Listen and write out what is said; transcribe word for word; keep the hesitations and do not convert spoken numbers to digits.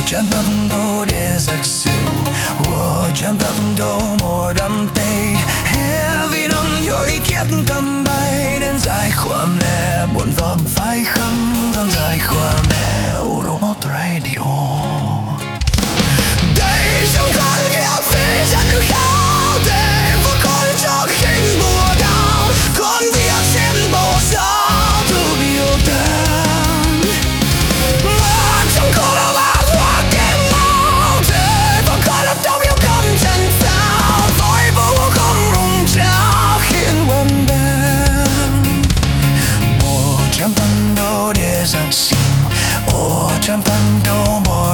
将奋斗的色素，我将奋斗more than day。Vì nắng dối thiết cầm bay đến dài khoa mẹ buồn vọng phải không thân dài khoa mẹ Uromot Radio đây trong con nghe phía chân được khao để vô con cho khinh mùa đau con việc xem bộ sao thu biểu tình mà trong con là bà hoa kém máu để vô con là đâu yêu con chân sao vội vô con rung trao khiến quên bên một trăm phân đấu để giang sinh một trăm phân đấu